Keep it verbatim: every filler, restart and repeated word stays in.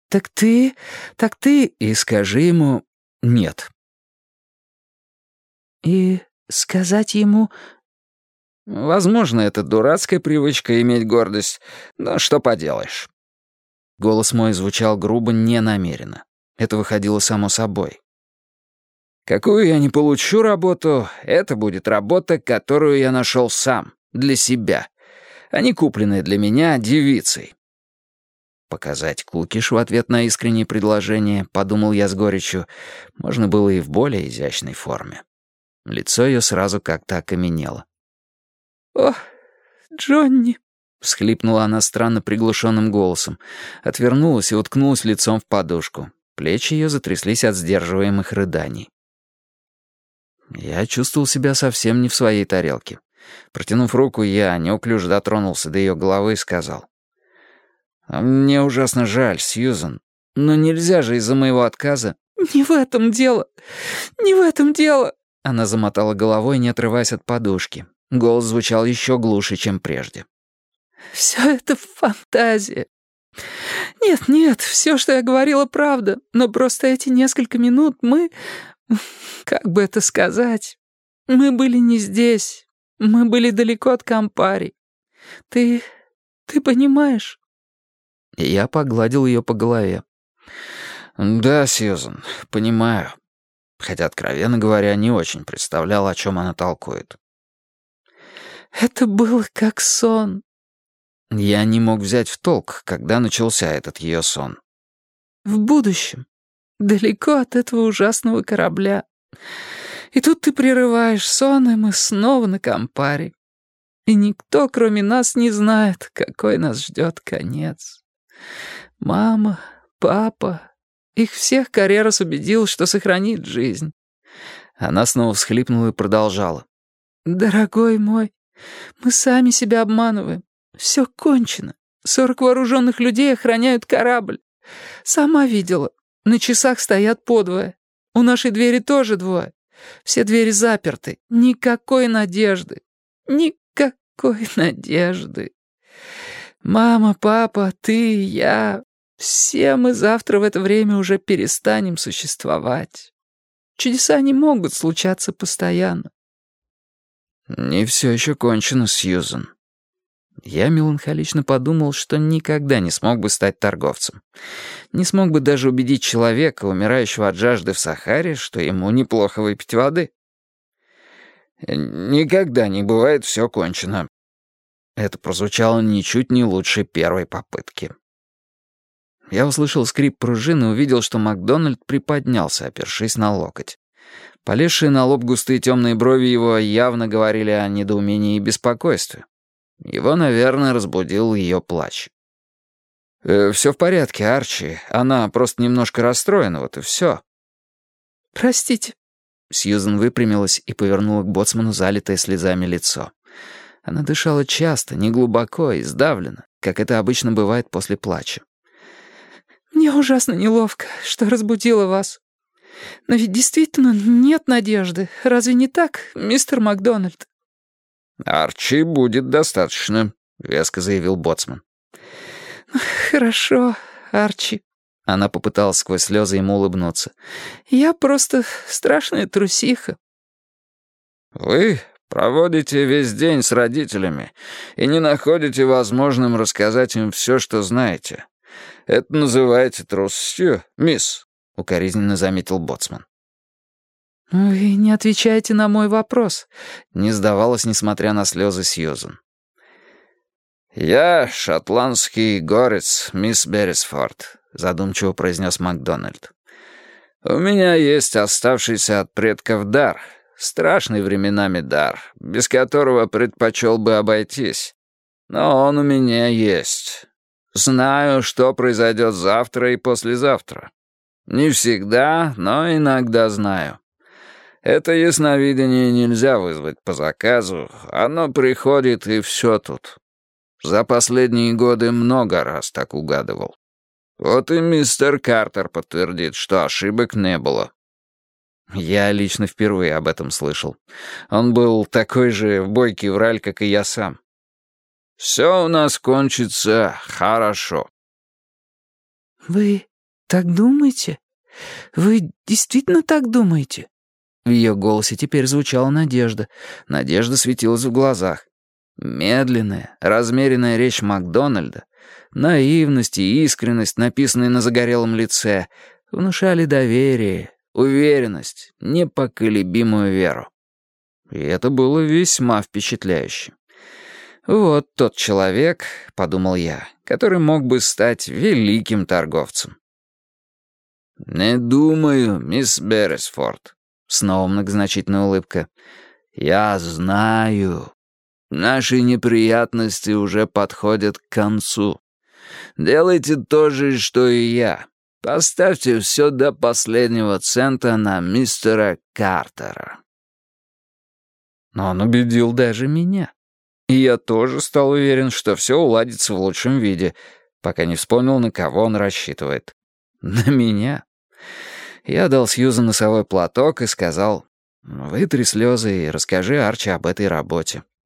так ты... так ты...» «И скажи ему нет». «И сказать ему...» «Возможно, это дурацкая привычка иметь гордость, но что поделаешь». Голос мой звучал грубо ненамеренно. Это выходило само собой. «Какую я не получу работу, это будет работа, которую я нашел сам, для себя, а не купленная для меня девицей». Показать кукиш в ответ на искреннее предложение, подумал я с горечью, можно было и в более изящной форме. Лицо ее сразу как-то окаменело. «О, Джонни!» — всхлипнула она странно приглушенным голосом, отвернулась и уткнулась лицом в подушку. Плечи ее затряслись от сдерживаемых рыданий. Я чувствовал себя совсем не в своей тарелке. Протянув руку, я неуклюже дотронулся до ее головы и сказал: «Мне ужасно жаль, Сьюзен, но нельзя же из-за моего отказа...» «Не в этом дело! Не в этом дело!» Она замотала головой, не отрываясь от подушки. Голос звучал еще глуше, чем прежде. «Все это фантазия. Нет, нет, все, что я говорила, правда, но просто эти несколько минут мы... Как бы это сказать? Мы были не здесь. Мы были далеко от Кампари. Ты... ты понимаешь?» И я погладил ее по голове. «Да, Сьюзен, понимаю». Хотя, откровенно говоря, не очень представлял, о чем она толкует. «Это было как сон». Я не мог взять в толк, когда начался этот ее сон. «В будущем. Далеко от этого ужасного корабля. И тут ты прерываешь сон, и мы снова на Кампари. И никто, кроме нас, не знает, какой нас ждет конец. Мама, папа, их всех Каррерас убедил, что сохранит жизнь». Она снова всхлипнула и продолжала. «Дорогой мой, мы сами себя обманываем. Все кончено. Сорок вооруженных людей охраняют корабль. Сама видела. На часах стоят подвое. У нашей двери тоже двое. Все двери заперты. Никакой надежды. Никакой надежды. Мама, папа, ты, я... Все мы завтра в это время уже перестанем существовать. Чудеса не могут случаться постоянно». «Не все еще кончено, Сьюзен». Я меланхолично подумал, что никогда не смог бы стать торговцем. Не смог бы даже убедить человека, умирающего от жажды в Сахаре, что ему неплохо выпить воды. «Никогда не бывает все кончено». Это прозвучало ничуть не лучше первой попытки. Я услышал скрип пружины и увидел, что Макдональд приподнялся, опершись на локоть. Полезшие на лоб густые темные брови его явно говорили о недоумении и беспокойстве. Его, наверное, разбудил ее плач. «Э, «Все в порядке, Арчи. Она просто немножко расстроена, вот и все». «Простите». Сьюзен выпрямилась и повернула к боцману залитое слезами лицо. Она дышала часто, неглубоко и сдавленно, как это обычно бывает после плача. «Мне ужасно неловко, что разбудила вас. Но ведь действительно нет надежды. Разве не так, мистер Макдональд?» «Арчи будет достаточно», — веско заявил боцман. «Хорошо, Арчи». Она попыталась сквозь слезы ему улыбнуться. «Я просто страшная трусиха». «Вы проводите весь день с родителями и не находите возможным рассказать им все, что знаете. Это называете трусостью, мисс», — укоризненно заметил боцман. «Вы не отвечаете на мой вопрос», — не сдавалась, несмотря на слезы, Сьюзен. «Я шотландский горец, мисс Беррисфорд», — задумчиво произнес Макдональд. «У меня есть оставшийся от предков дар, страшный временами дар, без которого предпочел бы обойтись. Но он у меня есть. Знаю, что произойдет завтра и послезавтра. Не всегда, но иногда знаю. Это ясновидение нельзя вызвать по заказу, оно приходит, и все тут. За последние годы много раз так угадывал. Вот и мистер Картер подтвердит, что ошибок не было». Я лично впервые об этом слышал. Он был такой же бойкий враль, как и я сам. «Все у нас кончится хорошо». «Вы «Так думаете? Вы действительно так думаете?» В ее голосе теперь звучала надежда. Надежда светилась в глазах. Медленная, размеренная речь Макдональда, наивность и искренность, написанные на загорелом лице, внушали доверие, уверенность, непоколебимую веру. И это было весьма впечатляюще. «Вот тот человек, — подумал я, — который мог бы стать великим торговцем». «Не думаю, мисс Берресфорд», — снова многозначительная улыбка. «Я знаю. Наши неприятности уже подходят к концу. Делайте то же, что и я. Поставьте все до последнего цента на мистера Картера». Но он убедил даже меня. И я тоже стал уверен, что все уладится в лучшем виде, пока не вспомнил, на кого он рассчитывает. На меня. Я дал Сьюзан носовой платок и сказал: «Вытри слезы и расскажи Арчи об этой работе.